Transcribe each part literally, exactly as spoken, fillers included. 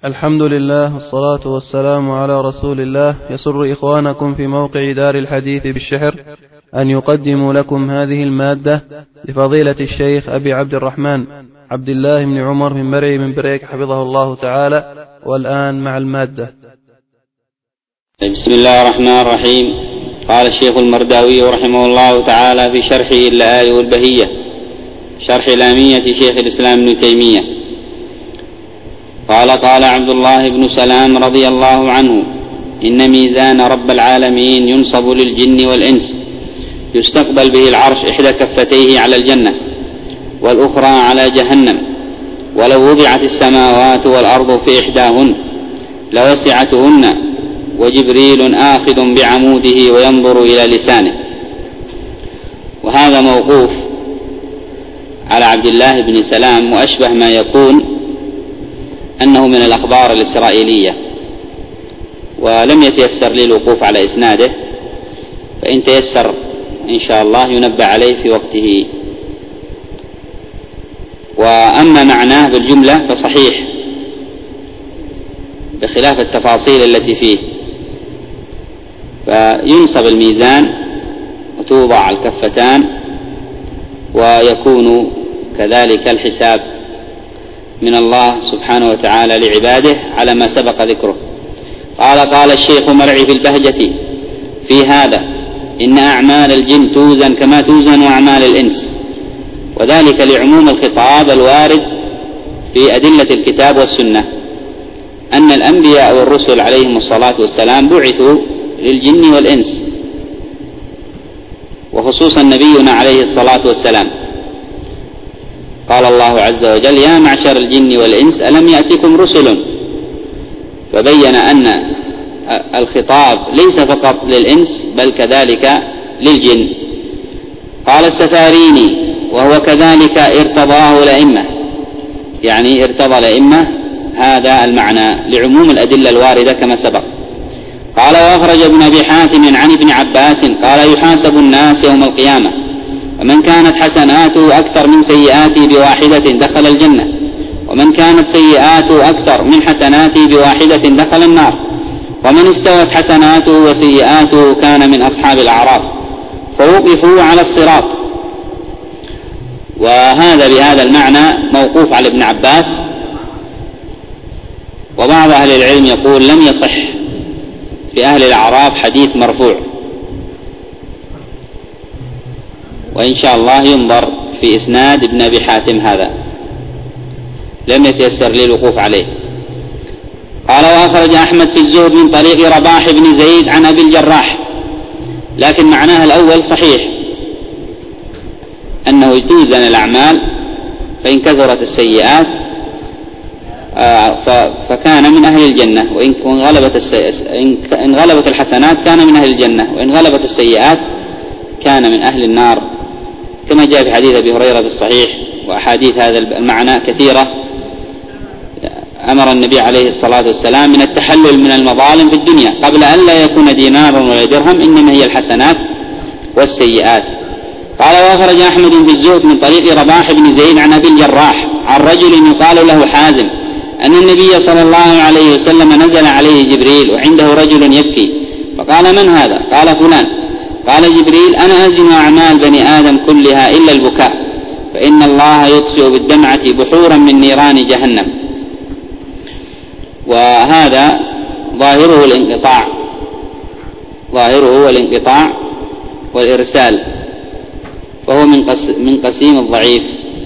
الحمد لله والصلاة والسلام على رسول الله. يسر إخوانكم في موقع دار الحديث بالشحر أن يقدموا لكم هذه المادة لفضيلة الشيخ أبي عبد الرحمن عبد الله بن عمر بن مرعي من بريك حفظه الله تعالى. والآن مع المادة. بسم الله الرحمن الرحيم. قال الشيخ المرداوي رحمه الله تعالى في شرحه اللآلئ والبهية، شرح لامية شيخ الإسلام ابن تيمية، قال قال عبد الله بن سلام رضي الله عنه: إن ميزان رب العالمين ينصب للجن والإنس، يستقبل به العرش إحدى كفتيه على الجنة والأخرى على جهنم، ولو وضعت السماوات والأرض في إحداهن لوسعتهن، وجبريل آخذ بعموده وينظر إلى لسانه. وهذا موقوف على عبد الله بن سلام، وأشبه ما يكون أنه من الأخبار الإسرائيلية، ولم يتيسر لي الوقوف على إسناده، فإن تيسر إن شاء الله ينبه عليه في وقته. وأما معناه بالجملة فصحيح بخلاف التفاصيل التي فيه. فينصب الميزان وتوضع الكفتان، ويكون كذلك الحساب من الله سبحانه وتعالى لعباده على ما سبق ذكره. قال قال الشيخ مرعي في البهجة في هذا: إن أعمال الجن توزن كما توزن أعمال الإنس، وذلك لعموم الخطاب الوارد في أدلة الكتاب والسنة، أن الأنبياء والرسل عليهم الصلاة والسلام بعثوا للجن والإنس، وخصوصا نبينا عليه الصلاة والسلام. قال الله عز وجل: يا معشر الجن والإنس ألم يأتكم رسل، فبين أن الخطاب ليس فقط للإنس بل كذلك للجن. قال السفاريني: وهو كذلك ارتضاه الأئمة، يعني ارتضى الأئمة هذا المعنى لعموم الأدلة الواردة كما سبق. قال وأخرج ابن أبي حاتم عن ابن عباس قال: يحاسب الناس يوم القيامة، ومن كانت حسناته أكثر من سيئاته بواحدة دخل الجنة، ومن كانت سيئاته أكثر من حسناته بواحدة دخل النار، ومن استوت حسناته وسيئاته كان من أصحاب الأعراف، فوقفوا على الصراط. وهذا بهذا المعنى موقوف على ابن عباس، وبعض أهل العلم يقول لم يصح في أهل الأعراف حديث مرفوع، وإن شاء الله ينظر في إسناد ابن أبي حاتم هذا، لم يتيسر لي الوقوف عليه. قال وأخرج أحمد في الزهد من طريق رباح بن زيد عن أبي الجراح، لكن معناها الأول صحيح، أنه توزن الأعمال، فإن كثرت السيئات فكان من أهل الجنة، وإن غلبت, إن غلبت الحسنات كان من أهل الجنة، وإن غلبت السيئات كان من أهل النار، كما جاء في حديث أبي هريرة في الصحيح. وأحاديث هذا المعنى كثيرة. أمر النبي عليه الصلاة والسلام من التحلل من المظالم في الدنيا قبل أن لا يكون دينار ولا درهم، إنما هي الحسنات والسيئات. قال وأخرج أحمد في الزهد من طريق رباح بن زيد عن أبي الجراح عن رجل يقال له حازم أن النبي صلى الله عليه وسلم نزل عليه جبريل وعنده رجل يبكي، فقال: من هذا؟ قال: فلان. قال جبريل: أنا أزن أعمال بني آدم كلها إلا البكاء، فإن الله يطفئ بالدمعة بحورا من نيران جهنم. وهذا ظاهره الانقطاع، ظاهره الانقطاع والإرسال، فهو من قسيم الضعيف.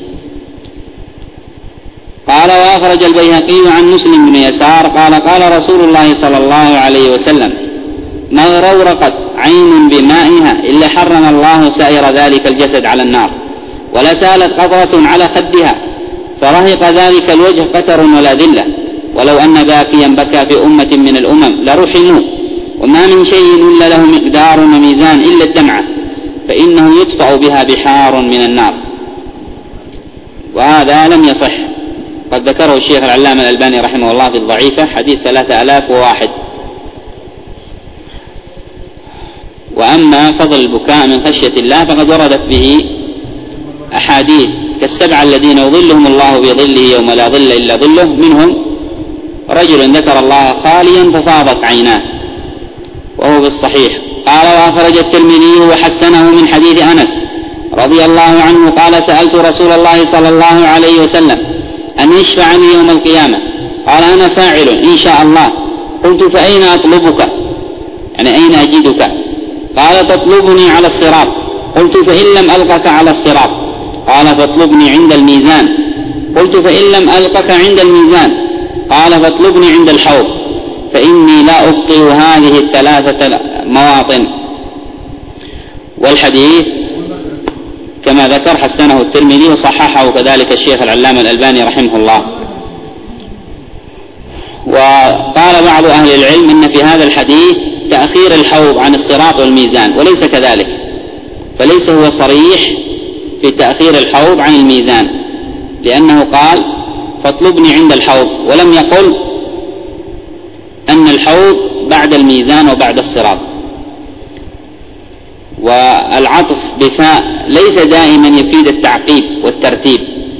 قال وأخرج البيهقي عن مسلم بن يسار قال: قال رسول الله صلى الله عليه وسلم: ما غرورقت عين بمائها إلا حرم الله سائر ذلك الجسد على النار، ولا سالت قطرة على خدها فرهق ذلك الوجه قتر ولا ذلة، ولو أن باكيا بكى في أمة من الأمم لرحموا، وما من شيء إلا له مقدار وميزان إلا الدمعة، فإنه يدفع بها بحار من النار. وهذا لم يصح، قد ذكره الشيخ العلامة الألباني رحمه الله في الضعيفة، حديث ثلاثة آلاف وواحد. وأما فضل البكاء من خشية الله فقد وردت به أحاديث كالسبعة الذين يظلهم الله بظله يوم لا ظل إلا ظله، منهم رجل رجل ذكر الله خاليا ففاضت عيناه، وهو بالصحيح. قال وأخرج الترمذي وحسنه من حديث أنس رضي الله عنه قال سألت رسول الله صلى الله عليه وسلم أن يشفع لي يوم القيامة، قال أنا فاعل إن شاء الله. قلت فأين أطلبك، يعني أين أجدك؟ قال تطلبني على الصراط. قلت فإن لم ألقك على الصراط؟ قال فاطلبني عند الميزان. قلت فإن لم ألقك عند الميزان؟ قال فاطلبني عند الحوض، فإني لا أبطئ هذه الثلاثة مواطن. والحديث كما ذكر حسنه الترمذي وصححه كذلك الشيخ العلامة الألباني رحمه الله. وقال بعض أهل العلم إن في هذا الحديث تأخير الحوض عن الصراط والميزان، وليس كذلك، فليس هو صريح في تأخير الحوض عن الميزان، لأنه قال فاطلبني عند الحوض، ولم يقل أن الحوض بعد الميزان وبعد الصراط. والعطف بفاء ليس دائما يفيد التعقيب والترتيب،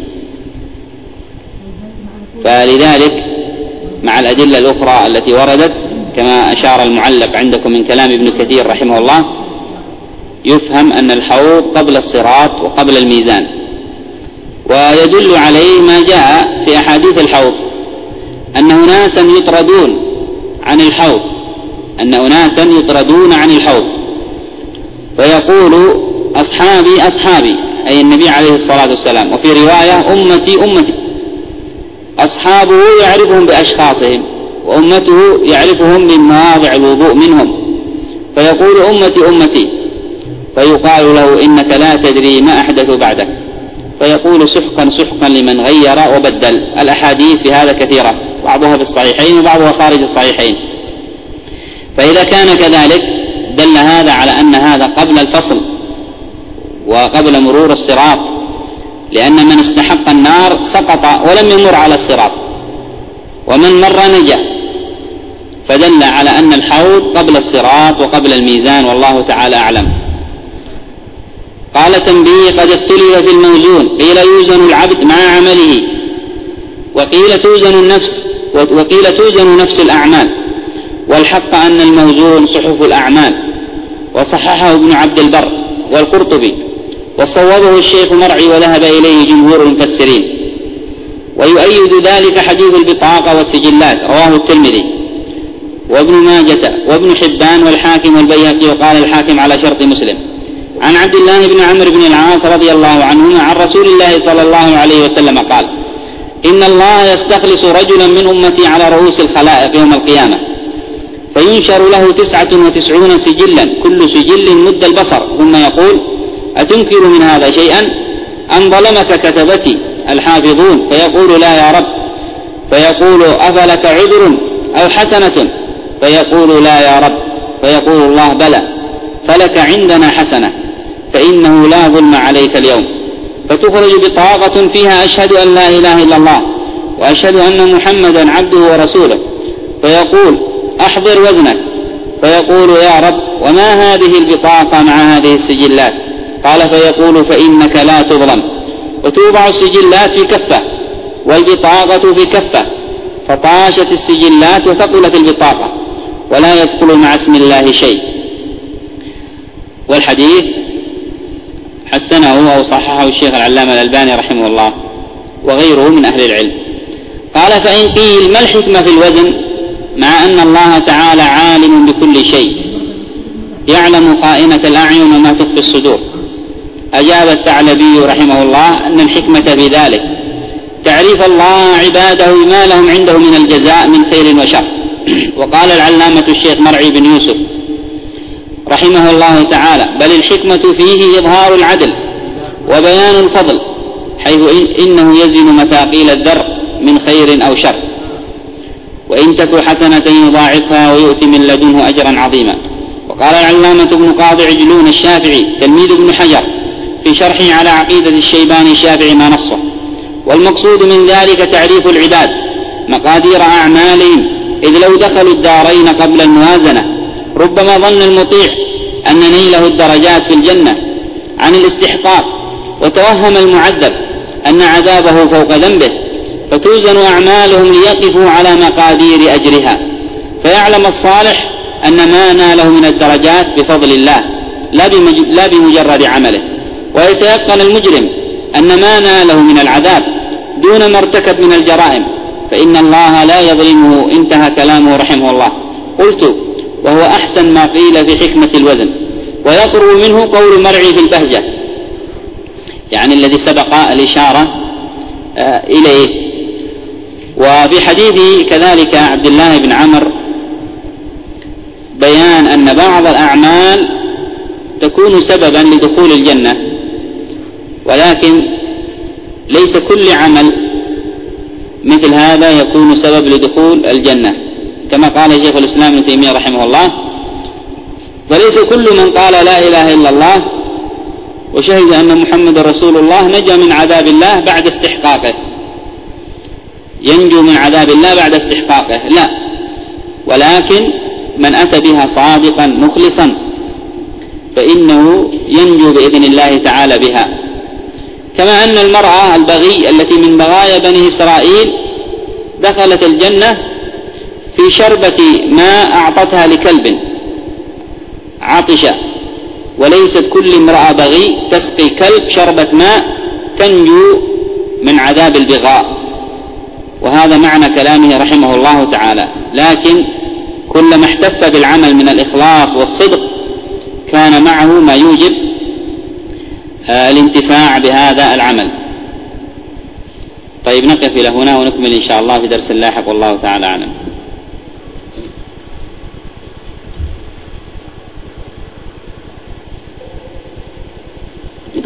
فلذلك مع الأدلة الأخرى التي وردت كما أشار المعلق عندكم من كلام ابن كثير رحمه الله يفهم أن الحوض قبل الصراط وقبل الميزان. ويدل عليه ما جاء في أحاديث الحوض أن أناسا يطردون عن الحوض أن أناسا يطردون عن الحوض فيقول أصحابي أصحابي، أي النبي عليه الصلاة والسلام، وفي رواية أمتي أمتي. أصحابه يعرفهم بأشخاصهم، وأمته يعرفهم بمواضع الوضوء منهم، فيقول أمتي أمتي، فيقال له إنك لا تدري ما أحدث بعدك، فيقول سحقا سحقا لمن غير وبدل. الأحاديث في هذا كثيرة، بعضها في الصحيحين وبعضها خارج الصحيحين. فإذا كان كذلك دل هذا على أن هذا قبل الفصل وقبل مرور الصراط، لأن من استحق النار سقط ولم يمر على الصراط، ومن مر نجا، فدل على أن الحوض قبل الصراط وقبل الميزان، والله تعالى أعلم. قال تنبيه قد اختلف في الموزون، قيل يوزن العبد مع عمله، وقيل توزن النفس وقيل توزن نفس الأعمال، والحق أن الموزون صحف الأعمال، وصححه ابن عبد البر والقرطبي، وصوبه الشيخ مرعي وذهب إليه جمهور المفسرين. ويؤيد ذلك حديث البطاقة والسجلات رواه الترمذي وابن ماجة وابن حبان والحاكم والبيهقي، وقال الحاكم على شرط مسلم. عن عبد الله بن عمرو بن العاص رضي الله عنهما عن رسول الله صلى الله عليه وسلم قال إن الله يستخلص رجلا من أمتي على رؤوس الخلائق يوم القيامة، فينشر له تسعة وتسعون سجلا، كل سجل مد البصر، ثم يقول أتنكر من هذا شيئا أم ظلمك كتبتي الحافظون؟ فيقول لا يا رب. فيقول أفلك عذر أو حسنة؟ فيقول لا يا رب. فيقول الله بلى، فلك عندنا حسنة، فإنه لا ظلم عليك اليوم. فتخرج بطاقة فيها أشهد أن لا إله إلا الله وأشهد أن محمدا عبده ورسوله، فيقول أحضر وزنك. فيقول يا رب وما هذه البطاقة مع هذه السجلات؟ قال فيقول فإنك لا تظلم. وتوضع السجلات في كفة والبطاقة في كفة، فطاشت السجلات وثقلت البطاقة، ولا يدخل مع اسم الله شيء. والحديث حسنه أو صححه الشيخ العلامة الألباني رحمه الله وغيره من أهل العلم. قال فإن قيل ما الحكمة في الوزن مع أن الله تعالى عالم بكل شيء يعلم خائنة الأعين وما تخفي الصدور؟ أجاب الثعلبي رحمه الله أن الحكمة في ذلك تعريف الله عباده ما لهم عنده من الجزاء من خير وشر. وقال العلامة الشيخ مرعي بن يوسف رحمه الله تعالى بل الحكمة فيه إظهار العدل وبيان الفضل، حيث إنه يزن مثاقيل الذر من خير أو شر، وإن تك حسنة يضاعفها ويؤتي من لدنه أجرا عظيما. وقال العلامة ابن قاضي عجلون الشافعي تلميذ ابن حجر في شرحه على عقيدة الشيباني الشافعي ما نصه: والمقصود من ذلك تعريف العباد مقادير أعمالهم، إذ لو دخلوا الدارين قبل الموازنة ربما ظن المطيع أن نيله الدرجات في الجنة عن الاستحقاق، وتوهم المعذب أن عذابه فوق ذنبه، فتوزن أعمالهم ليقفوا على مقادير أجرها، فيعلم الصالح أن ما ناله من الدرجات بفضل الله لا بمجرد عمله، ويتيقن المجرم أن ما ناله من العذاب دون ما ارتكب من الجرائم، فإن الله لا يظلمه. انتهى كلامه رحمه الله. قلت: وهو أحسن ما قيل في حكمة الوزن، ويقرب منه قول مرعي في البهجة، يعني الذي سبق الإشارة آه إليه. وفي حديث كذلك عبد الله بن عمرو بيان أن بعض الأعمال تكون سببا لدخول الجنة، ولكن ليس كل عمل مثل هذا يكون سبب لدخول الجنة، كما قال شيخ الإسلام ابن تيمية رحمه الله: فليس كل من قال لا إله إلا الله وشهد أن محمد رسول الله نجا من عذاب الله بعد استحقاقه، ينجو من عذاب الله بعد استحقاقه، لا، ولكن من أتى بها صادقا مخلصا فإنه ينجو بإذن الله تعالى بها. كما أن المرأة البغي التي من بغايا بني إسرائيل دخلت الجنة في شربة ماء أعطتها لكلب عطش، وليست كل امرأة بغي تسقي كلب شربة ماء تنجو من عذاب البغاء، وهذا معنى كلامه رحمه الله تعالى. لكن كلما احتف بالعمل من الإخلاص والصدق كان معه ما يوجب الانتفاع بهذا العمل. طيب، نقف إلى هنا ونكمل إن شاء الله في درس لاحق، والله تعالى أعلم.